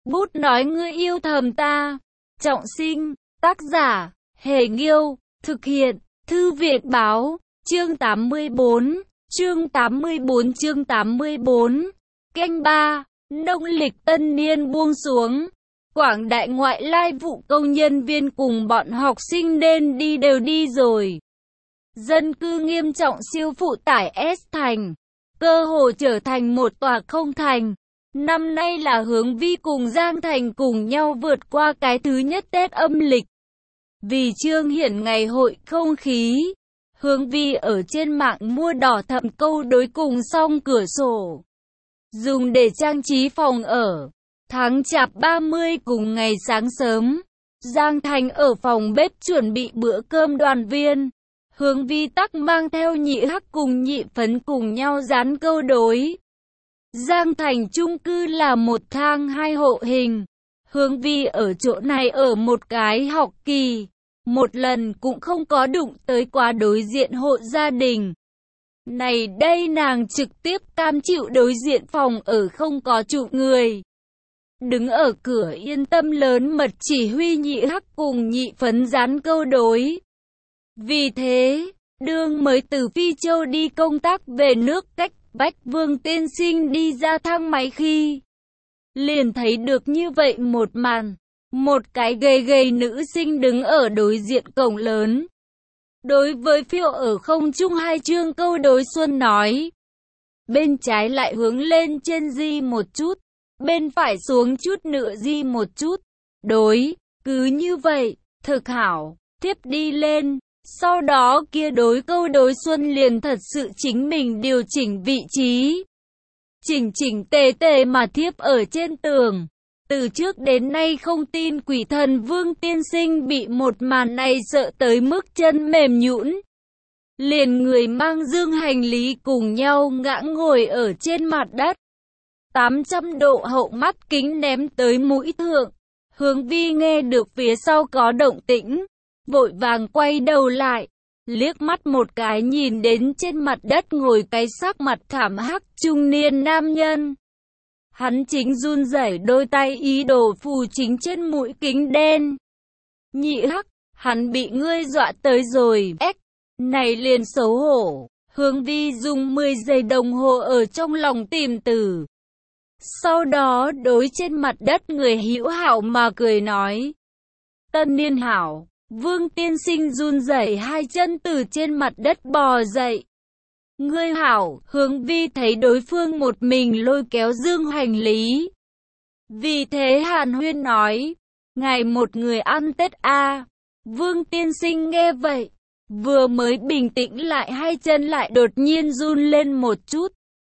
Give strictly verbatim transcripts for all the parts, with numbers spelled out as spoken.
Bút nói ngươi yêu thầm ta. Trọng sinh, tác giả, Hề Nghiêu, thực hiện, Thư viện Báo, chương tám mươi bốn, chương tám mươi bốn chương tám mươi bốn, canh ba, nông lịch tân niên buông xuống. Quảng Đại ngoại lai vụ công nhân viên cùng bọn học sinh nên đi đều đi rồi. Dân cư nghiêm trọng siêu phụ tải S thành, cơ hồ trở thành một tòa không thành. Năm nay là Hướng Vi cùng Giang Thành cùng nhau vượt qua cái thứ nhất Tết âm lịch. Vì chương hiển ngày hội không khí, Hướng Vi ở trên mạng mua đỏ thẫm câu đối cùng song cửa sổ, dùng để trang trí phòng ở. Tháng Chạp ba mươi cùng ngày sáng sớm, Giang Thành ở phòng bếp chuẩn bị bữa cơm đoàn viên. Hướng Vi tắc mang theo Nhị Hắc cùng Nhị Phấn cùng nhau dán câu đối. Giang Thành chung cư là một thang hai hộ hình. Hướng Vi ở chỗ này ở một cái học kỳ, một lần cũng không có đụng tới quá đối diện hộ gia đình. Này đây nàng trực tiếp cam chịu đối diện phòng ở không có trụ người. Đứng ở cửa yên tâm lớn mật chỉ huy Nhị Hắc cùng Nhị Phấn dán câu đối. Vì thế, đương mới từ Phi Châu đi công tác về nước cách Bách Vương tiên sinh đi ra thang máy khi liền thấy được như vậy một màn. Một cái gầy gầy nữ sinh đứng ở đối diện cổng lớn. Đối với phiếu ở không trung hai chương câu đối xuân nói. Bên trái lại hướng lên trên di một chút, bên phải xuống chút nữa di một chút. Đối, cứ như vậy, thực hảo, tiếp đi lên. Sau đó kia đối câu đối xuân liền thật sự chính mình điều chỉnh vị trí. Chỉnh chỉnh tề tề mà thiếp ở trên tường. Từ trước đến nay không tin quỷ thần Vương tiên sinh bị một màn này sợ tới mức chân mềm nhũn. Liền người mang dương hành lý cùng nhau ngã ngồi ở trên mặt đất. tám trăm độ hậu mắt kính ném tới mũi thượng. Hướng Vi nghe được phía sau có động tĩnh, vội vàng quay đầu lại, liếc mắt một cái nhìn đến trên mặt đất ngồi cái sắc mặt thảm hắc trung niên nam nhân. Hắn chính run rẩy đôi tay ý đồ phù chính trên mũi kính đen. Nhị Hắc, hắn bị ngươi dọa tới rồi, ếch, này liền xấu hổ. Hướng Vi dùng mười giây đồng hồ ở trong lòng tìm từ. Sau đó đối trên mặt đất người hữu hảo mà cười nói. Tân niên hảo. Vương tiên sinh run rẩy hai chân từ trên mặt đất bò dậy. Ngươi hảo, Hướng Vi thấy đối phương một mình lôi kéo dương hành lý. Vì thế hàn huyên nói, ngài một người ăn Tết a à. Vương tiên sinh nghe vậy, vừa mới bình tĩnh lại hai chân lại đột nhiên run lên một chút.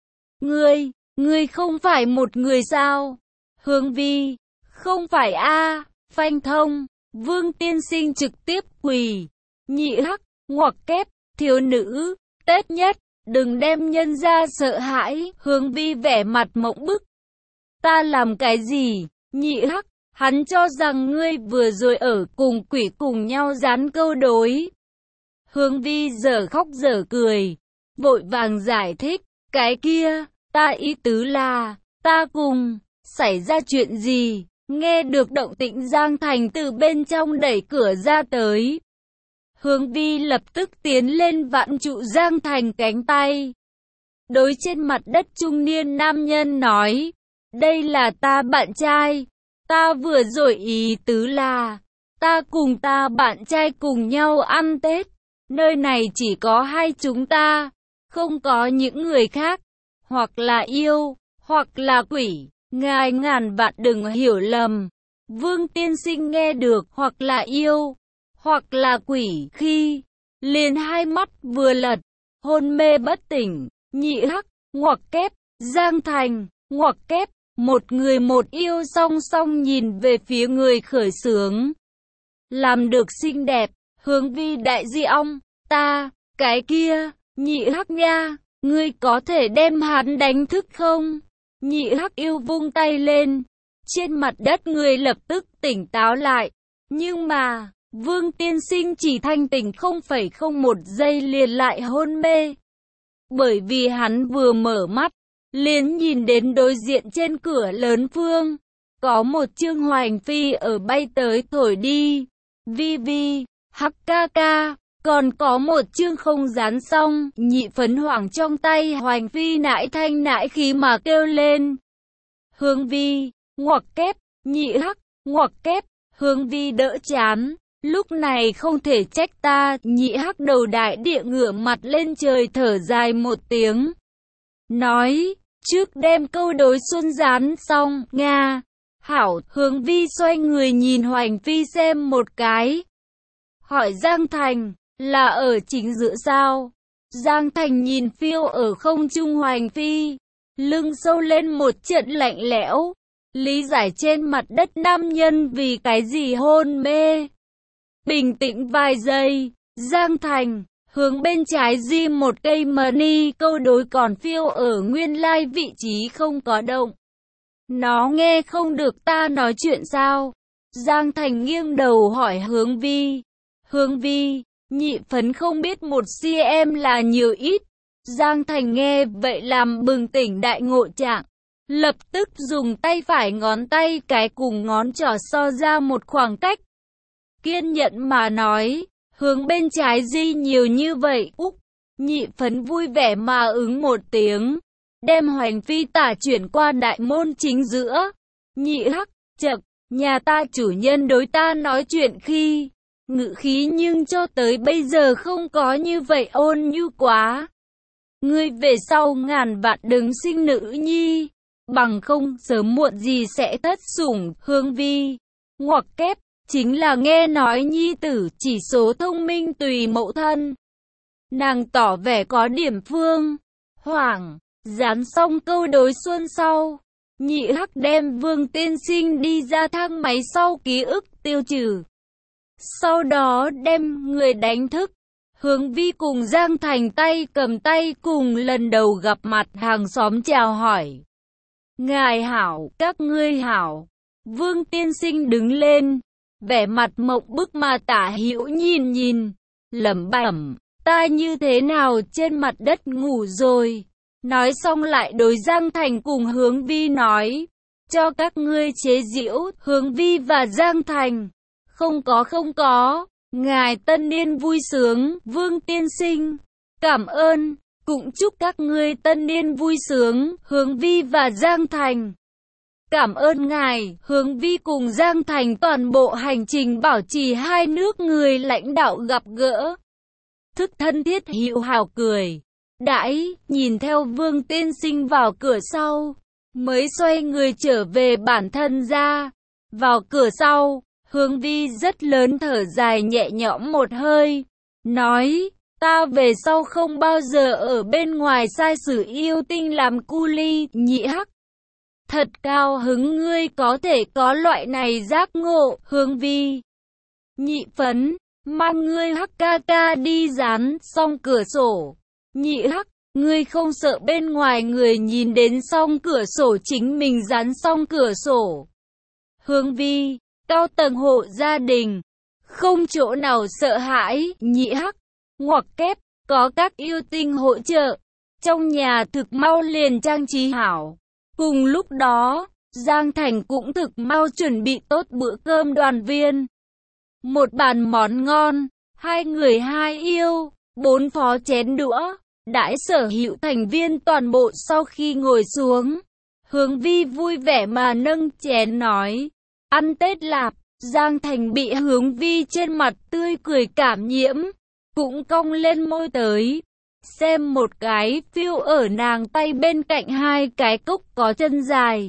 Ngươi, ngươi không phải một người sao? Hướng Vi, không phải a à. Phanh thông. Vương tiên sinh trực tiếp quỳ. Nhị Hắc, ngoặc kép, thiếu nữ, Tết nhất, đừng đem nhân ra sợ hãi. Hướng Vi vẻ mặt mộng bức. Ta làm cái gì? Nhị Hắc, hắn cho rằng ngươi vừa rồi ở cùng quỷ cùng nhau dán câu đối. Hướng Vi dở khóc dở cười, vội vàng giải thích, cái kia, ta ý tứ là, ta cùng, xảy ra chuyện gì? Nghe được động tĩnh Giang Thành từ bên trong đẩy cửa ra tới. Hướng Vi lập tức tiến lên vặn trụ Giang Thành cánh tay. Đối trên mặt đất trung niên nam nhân nói, đây là ta bạn trai. Ta vừa rồi ý tứ là, ta cùng ta bạn trai cùng nhau ăn Tết. Nơi này chỉ có hai chúng ta, không có những người khác, hoặc là yêu, hoặc là quỷ. Ngài ngàn vạn đừng hiểu lầm. Vương tiên sinh nghe được hoặc là yêu, hoặc là quỷ khi liền hai mắt vừa lật, hôn mê bất tỉnh. Nhị Hắc, ngoặc kép, Giang Thành, ngoặc kép, một người một yêu song song nhìn về phía người khởi xướng. Làm được xinh đẹp, Hướng Vi đại di ong, ta, cái kia, Nhị Hắc nha, ngươi có thể đem hắn đánh thức không? Nhị Hắc yêu vung tay lên, trên mặt đất người lập tức tỉnh táo lại. Nhưng mà, Vương tiên sinh chỉ thanh tỉnh không phẩy không một giây liền lại hôn mê. Bởi vì hắn vừa mở mắt, liền nhìn đến đối diện trên cửa lớn phương, có một chương hoành phi ở bay tới thổi đi. Vi vi, hắc ca ca, còn có một chương không dán xong. Nhị phấn hoảng trong tay hoành phi nãi thanh nãi khí mà kêu lên. Hướng vi, ngoặc kép, nhị hắc, ngoặc kép, hướng vi đỡ chán. Lúc này không thể trách ta, nhị hắc đầu đại địa ngửa mặt lên trời thở dài một tiếng. Nói, trước đem câu đối xuân dán xong, Nga. Hảo, hướng vi xoay người nhìn hoành phi xem một cái. Hỏi Giang Thành, là ở chính giữa sao? Giang Thành nhìn phiêu ở không trung hoành phi. Lưng sâu lên một trận lạnh lẽo. Lý giải trên mặt đất nam nhân vì cái gì hôn mê. Bình tĩnh vài giây, Giang Thành, hướng bên trái di một cây mani câu đối còn phiêu ở nguyên lai vị trí không có động. Nó nghe không được ta nói chuyện sao? Giang Thành nghiêng đầu hỏi Hướng vi. Hướng vi, nhị phấn không biết một cm là nhiều ít. Giang Thành nghe vậy làm bừng tỉnh đại ngộ trạng. Lập tức dùng tay phải ngón tay cái cùng ngón trỏ so ra một khoảng cách. Kiên nhẫn mà nói, hướng bên trái di nhiều như vậy, úc. Nhị phấn vui vẻ mà ứng một tiếng. Đem hoành phi tả chuyển qua đại môn chính giữa. Nhị hắc, chậc, nhà ta chủ nhân đối ta nói chuyện khi ngự khí nhưng cho tới bây giờ không có như vậy ôn nhu quá. Ngươi về sau ngàn vạn đừng sinh nữ nhi, bằng không sớm muộn gì sẽ thất sủng. Hướng vi, ngoặc kép, chính là nghe nói nhi tử chỉ số thông minh tùy mẫu thân. Nàng tỏ vẻ có điểm phương. Hoảng, dán xong câu đối xuân sau. Nhị hắc đem Vương tiên sinh đi ra thang máy sau ký ức tiêu trừ. Sau đó đem người đánh thức. Hướng vi cùng Giang Thành tay cầm tay cùng lần đầu gặp mặt hàng xóm chào hỏi. Ngài hảo, các ngươi hảo. Vương tiên sinh đứng lên, vẻ mặt mộng bức mà Tả Hữu nhìn nhìn, lẩm bẩm, ta như thế nào trên mặt đất ngủ rồi. Nói xong lại đối Giang Thành cùng Hướng vi nói, cho các ngươi chế giễu. Hướng vi và Giang Thành, không có không có, ngài tân niên vui sướng. Vương tiên sinh, cảm ơn, cũng chúc các ngươi tân niên vui sướng. Hướng vi và Giang Thành, cảm ơn ngài. Hướng vi cùng Giang Thành toàn bộ hành trình bảo trì hai nước người lãnh đạo gặp gỡ. Thức thân thiết hữu hảo cười. Đãi, nhìn theo Vương tiên sinh vào cửa sau, mới xoay người trở về bản thân ra. Vào cửa sau, Hướng vi rất lớn thở dài nhẹ nhõm một hơi. Nói, ta về sau không bao giờ ở bên ngoài sai sử yêu tinh làm cu ly. Nhị hắc, thật cao hứng ngươi có thể có loại này giác ngộ. Hướng vi, nhị phấn, mang ngươi hắc ca ca đi dán xong cửa sổ. Nhị hắc, ngươi không sợ bên ngoài người nhìn đến xong cửa sổ chính mình dán xong cửa sổ. Hướng vi, cao tầng hộ gia đình, không chỗ nào sợ hãi. Nhị hắc, ngoặc kép, có các yêu tinh hỗ trợ, trong nhà thực mau liền trang trí hảo. Cùng lúc đó, Giang Thành cũng thực mau chuẩn bị tốt bữa cơm đoàn viên. Một bàn món ngon, hai người hai yêu, bốn phó chén đũa. Đãi sở hữu thành viên toàn bộ sau khi ngồi xuống, Hướng vi vui vẻ mà nâng chén nói, ăn Tết lạp. Giang Thành bị Hướng vi trên mặt tươi cười cảm nhiễm, cũng cong lên môi tới. Xem một cái phiêu ở nàng tay bên cạnh hai cái cốc có chân dài.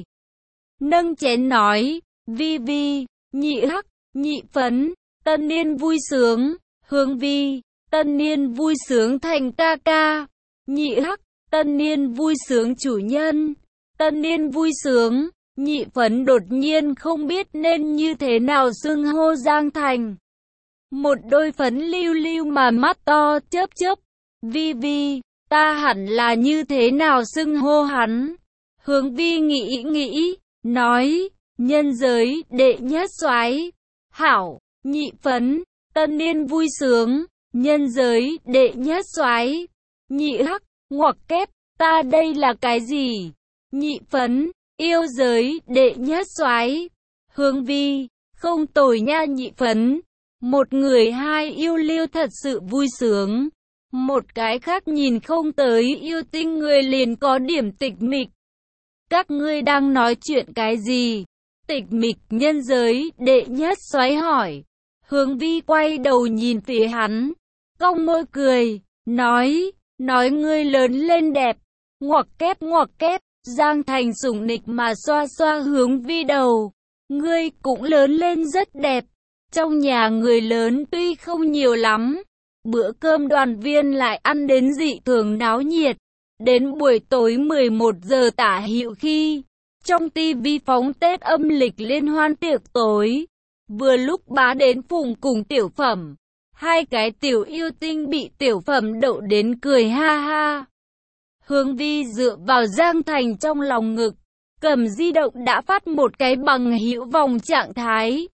Nâng chén nói, vi vi, nhị hắc, nhị phấn, tân niên vui sướng. Hướng vi, tân niên vui sướng Thành ca ca. Nhị hắc, tân niên vui sướng chủ nhân. Tân niên vui sướng. Nhị phấn đột nhiên không biết nên như thế nào xưng hô Giang Thành. Một đôi phấn lưu lưu mà mắt to chớp chớp. Vi vi, ta hẳn là như thế nào xưng hô hắn? Hướng vi nghĩ nghĩ, nói, nhân giới đệ nhất soái. Hảo, nhị phấn, tân niên vui sướng, nhân giới đệ nhất soái. Nhị hắc, ngoặc kép, ta đây là cái gì? Nhị phấn, Yêu giới đệ nhất soái. Hướng Vi, không tồi nha nhị phấn. Một người hai yêu lưu thật sự vui sướng. Một cái khác nhìn không tới yêu tinh người liền có điểm tịch mịch. Các ngươi đang nói chuyện cái gì? Tịch mịch nhân giới đệ nhất soái hỏi. Hướng Vi quay đầu nhìn phía hắn, cong môi cười, nói, nói ngươi lớn lên đẹp. Ngoặc kép ngoặc kép, Giang Thành sủng nịch mà xoa xoa Hướng Vi đầu. Ngươi cũng lớn lên rất đẹp. Trong nhà người lớn tuy không nhiều lắm, bữa cơm đoàn viên lại ăn đến dị thường náo nhiệt. Đến buổi tối mười một giờ tả hữu khi, trong tivi phóng Tết âm lịch liên hoan tiệc tối. Vừa lúc Bá đến Phùng cùng Tiểu Phẩm. Hai cái tiểu yêu tinh bị Tiểu Phẩm đậu đến cười ha ha. Hướng Vi dựa vào Giang Thành trong lòng ngực, cầm di động đã phát một cái bằng hữu vòng trạng thái.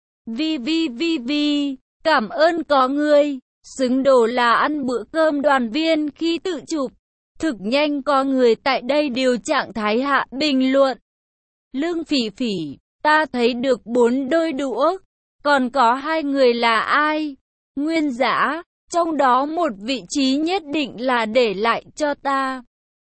Vi Vi Vi Vi, cảm ơn có ngươi, xứng đồ là ăn bữa cơm đoàn viên khi tự chụp. Thực nhanh có người tại đây điều trạng thái hạ bình luận. Lương Phỉ Phỉ, ta thấy được bốn đôi đũa, còn có hai người là ai? Nguyên Dã, trong đó một vị trí nhất định là để lại cho ta.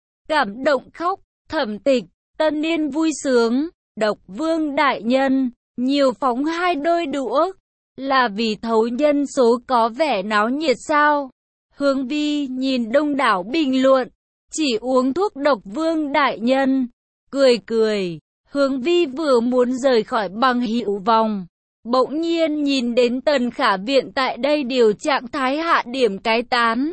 Cảm động khóc, Thẩm Tịch, Tân Niên vui sướng, Độc Vương đại nhân, nhiều phóng hai đôi đũa, là vì thấu nhân số có vẻ náo nhiệt sao? Hướng Vi nhìn đông đảo bình luận, chỉ uống thuốc Độc Vương đại nhân, cười cười. Hướng Vi vừa muốn rời khỏi bằng hữu vòng, bỗng nhiên nhìn đến Tần Khả Viện tại đây điều trạng thái hạ điểm cái tán.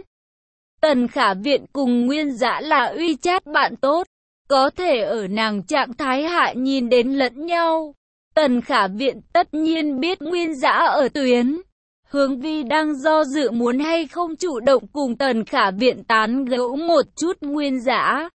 Tần Khả Viện cùng Nguyên Dã là uy chat bạn tốt, có thể ở nàng trạng thái hạ nhìn đến lẫn nhau. Tần Khả Viện tất nhiên biết Nguyên Dã ở tuyến. Hướng Vi đang do dự muốn hay không chủ động cùng Tần Khả Viện tán gẫu một chút Nguyên Dã.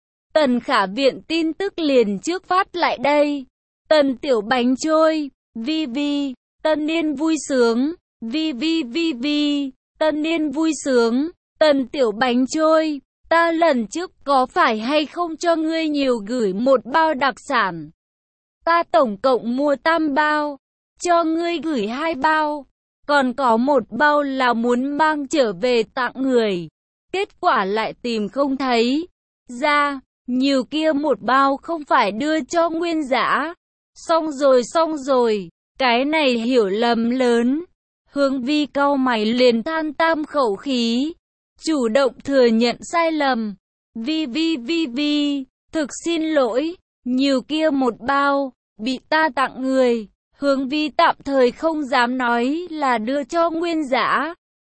Tần Khả Viện tin tức liền trước phát lại đây. Tần Tiểu Bánh Trôi, Vi Vi, Tân Niên vui sướng, Vi Vi Vi Vi, Tân Niên vui sướng, Tần Tiểu Bánh Trôi, ta lần trước có phải hay không cho ngươi nhiều gửi một bao đặc sản? Ta tổng cộng mua tam bao, cho ngươi gửi hai bao, còn có một bao là muốn mang trở về tặng người. Kết quả lại tìm không thấy. Ra, nhiều kia một bao không phải đưa cho Nguyên Dã. Xong rồi xong rồi, cái này hiểu lầm lớn. Hướng Vi cau mày liền than tam khẩu khí, chủ động thừa nhận sai lầm. Vi Vi Vi Vi, thực xin lỗi, nhiều kia một bao, bị ta tặng người. Hướng Vi tạm thời không dám nói là đưa cho Nguyên Dã.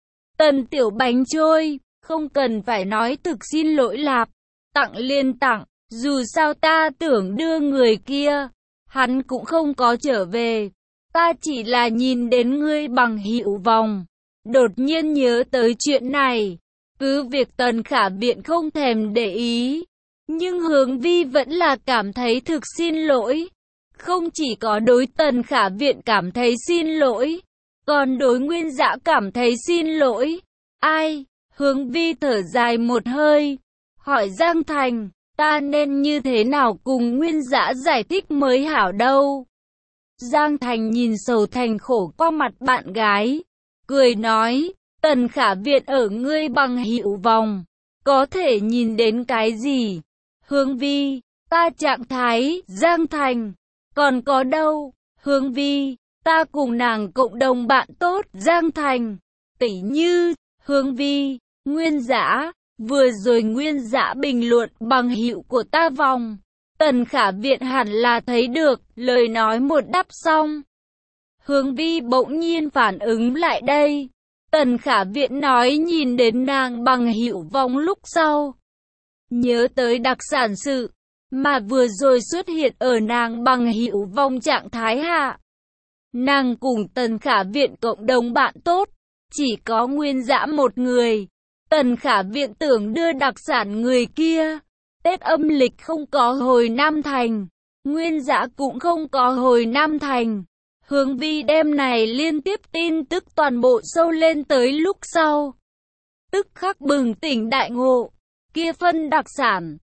Tần Tiểu Bánh Trôi, không cần phải nói thực xin lỗi lạp, tặng liền tặng, dù sao ta tưởng đưa người kia, hắn cũng không có trở về. Ta chỉ là nhìn đến ngươi bằng hữu vòng, đột nhiên nhớ tới chuyện này. Cứ việc Tần Khả Viện không thèm để ý, nhưng Hướng Vi vẫn là cảm thấy thực xin lỗi. Không chỉ có đối Tần Khả Viện cảm thấy xin lỗi, còn đối Nguyên Dã cảm thấy xin lỗi. Ai? Hướng Vi thở dài một hơi, hỏi Giang Thành, ta nên như thế nào cùng Nguyên Dã giải thích mới hảo đâu? Giang Thành nhìn sầu thành khổ qua mặt bạn gái, cười nói, Tần Khả Viện ở ngươi bằng hữu vòng, có thể nhìn đến cái gì? Hướng Vi, ta trạng thái, Giang Thành, còn có đâu? Hướng Vi, ta cùng nàng cộng đồng bạn tốt, Giang Thành, tỉ như, Hướng Vi, Nguyên Dã, vừa rồi Nguyên Dã bình luận bằng hữu của ta vòng. Tần Khả Viện hẳn là thấy được, lời nói một đáp xong. Hướng Vi bỗng nhiên phản ứng lại đây. Tần Khả Viện nói nhìn đến nàng bằng hữu vòng lúc sau. Nhớ tới đặc sản sự, mà vừa rồi xuất hiện ở nàng bằng hữu vòng trạng thái hạ. Nàng cùng Tần Khả Viện cộng đồng bạn tốt, chỉ có Nguyên Dã một người. Tần Khả Viện tưởng đưa đặc sản người kia. Tết âm lịch không có hồi Nam Thành, Nguyên Dã cũng không có hồi Nam Thành. Hướng Vi đêm này liên tiếp tin tức toàn bộ sâu lên tới lúc sau. Tức khắc bừng tỉnh đại ngộ, kia phân đặc sản,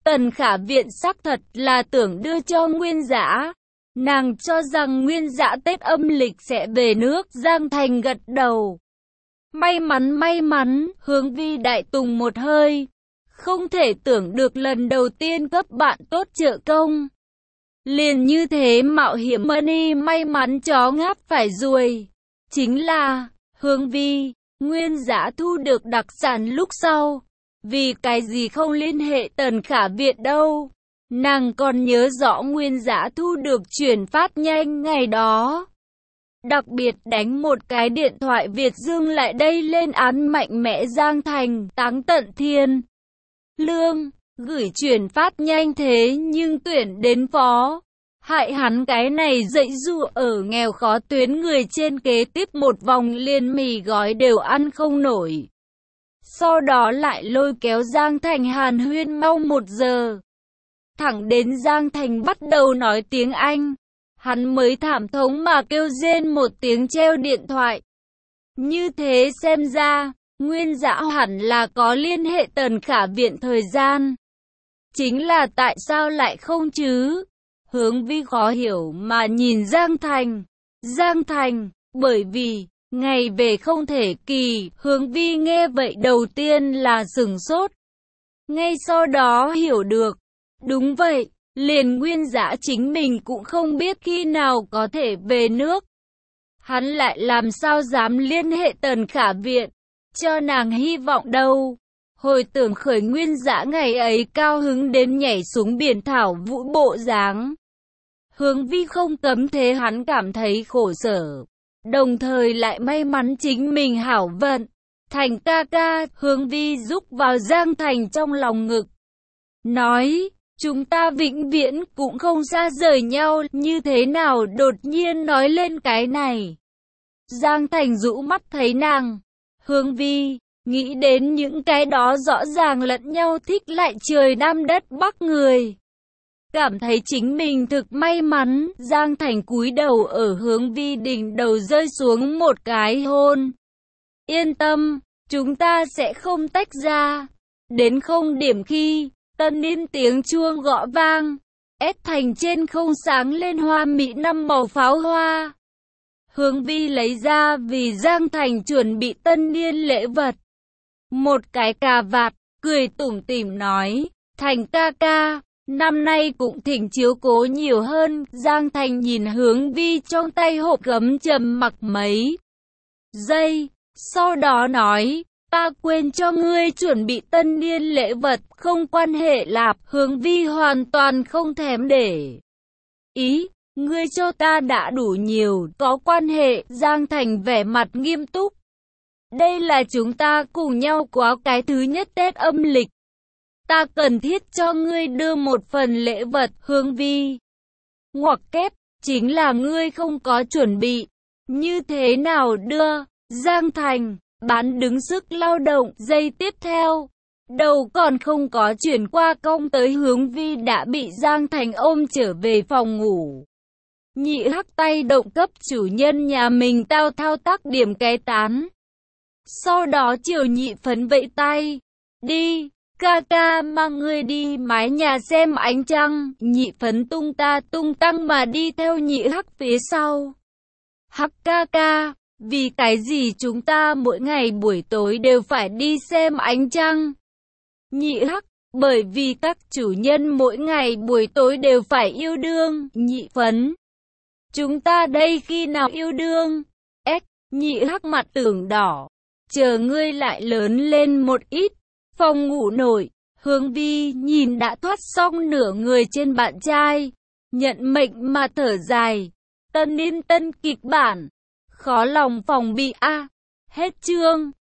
Tần Khả Viện xác thật là tưởng đưa cho Nguyên Dã. Nàng cho rằng Nguyên Dã Tết âm lịch sẽ về nước. Giang Thành gật đầu. May mắn may mắn, Hướng Vi đại tùng một hơi. Không thể tưởng được lần đầu tiên cấp bạn tốt trợ công. Liền như thế mạo hiểm money may mắn chó ngáp phải ruồi. Chính là, Hướng Vi, Nguyên Dã thu được đặc sản lúc sau. Vì cái gì không liên hệ Tần Khả Viện đâu. Nàng còn nhớ rõ Nguyên Dã thu được chuyển phát nhanh ngày đó. Đặc biệt đánh một cái điện thoại Việt Dương lại đây lên án mạnh mẽ Giang Thành, Táng Tận Thiên. Lương, gửi chuyển phát nhanh thế nhưng tuyển đến phó. Hại hắn cái này dậy dụ ở nghèo khó tuyến người trên kế tiếp một vòng liền mì gói đều ăn không nổi. Sau đó lại lôi kéo Giang Thành hàn huyên mau một giờ. Thẳng đến Giang Thành bắt đầu nói tiếng Anh. Hắn mới thảm thống mà kêu rên một tiếng treo điện thoại. Như thế xem ra, Nguyên Dã hẳn là có liên hệ Tần Khả Viện thời gian. Chính là tại sao lại không chứ? Hướng Vi khó hiểu mà nhìn Giang Thành. Giang Thành, bởi vì, ngày về không thể kỳ. Hướng Vi nghe vậy đầu tiên là sửng sốt. Ngay sau đó hiểu được. Đúng vậy, liền Nguyên Dã chính mình cũng không biết khi nào có thể về nước. Hắn lại làm sao dám liên hệ Tần Khả Viện, cho nàng hy vọng đâu. Hồi tưởng khởi Nguyên Dã ngày ấy cao hứng đến nhảy xuống biển thảo vũ bộ dáng. Hướng Vi không cấm thế hắn cảm thấy khổ sở. Đồng thời lại may mắn chính mình hảo vận. Thành ca ca, Hướng Vi rúc vào Giang Thành trong lòng ngực. Nói, chúng ta vĩnh viễn cũng không xa rời nhau, như thế nào đột nhiên nói lên cái này. Giang Thành rũ mắt thấy nàng. Hướng Vi, nghĩ đến những cái đó rõ ràng lẫn nhau thích lại trời Nam đất Bắc người. Cảm thấy chính mình thực may mắn, Giang Thành cúi đầu ở Hướng Vi đỉnh đầu rơi xuống một cái hôn. Yên tâm, chúng ta sẽ không tách ra. Đến không điểm khi, tân niên tiếng chuông gõ vang, ép thành trên không sáng lên hoa mỹ năm màu pháo hoa. Hướng Vi lấy ra vì Giang Thành chuẩn bị tân niên lễ vật. Một cái cà vạt, cười tủm tỉm nói, Thành ca ca, năm nay cũng thỉnh chiếu cố nhiều hơn. Giang Thành nhìn Hướng Vi trong tay hộp gấm trầm mặc mấy giây, sau đó nói, ta quên cho ngươi chuẩn bị tân niên lễ vật, không quan hệ lạp. Hướng Vi hoàn toàn không thèm để ý, ngươi cho ta đã đủ nhiều, có quan hệ. Giang Thành vẻ mặt nghiêm túc. Đây là chúng ta cùng nhau quá cái thứ nhất Tết âm lịch. Ta cần thiết cho ngươi đưa một phần lễ vật. Hướng Vi ngoặc kép, chính là ngươi không có chuẩn bị. Như thế nào đưa? Giang Thành bán đứng sức lao động. Giây tiếp theo, đầu còn không có chuyển qua cong tới Hướng Vi đã bị Giang Thành ôm trở về phòng ngủ. Nhị hắc tay động cấp chủ nhân nhà mình tao thao tác điểm cái tán. Sau đó chiều nhị phấn vẫy tay. Đi, ca ca mang ngươi đi mái nhà xem ánh trăng. Nhị phấn tung ta tung tăng mà đi theo nhị hắc phía sau. Hắc ca ca, vì cái gì chúng ta mỗi ngày buổi tối đều phải đi xem ánh trăng? Nhị hắc, bởi vì các chủ nhân mỗi ngày buổi tối đều phải yêu đương. Nhị phấn, chúng ta đây khi nào yêu đương? Ếch, nhị hắc mặt tưởng đỏ. Chờ ngươi lại lớn lên một ít. Phòng ngủ nổi, Hướng Vi nhìn đã thoát xong nửa người trên bạn trai. Nhận mệnh mà thở dài. Tân niên tân kịch bản. Khó lòng phòng bị a. À, hết chương.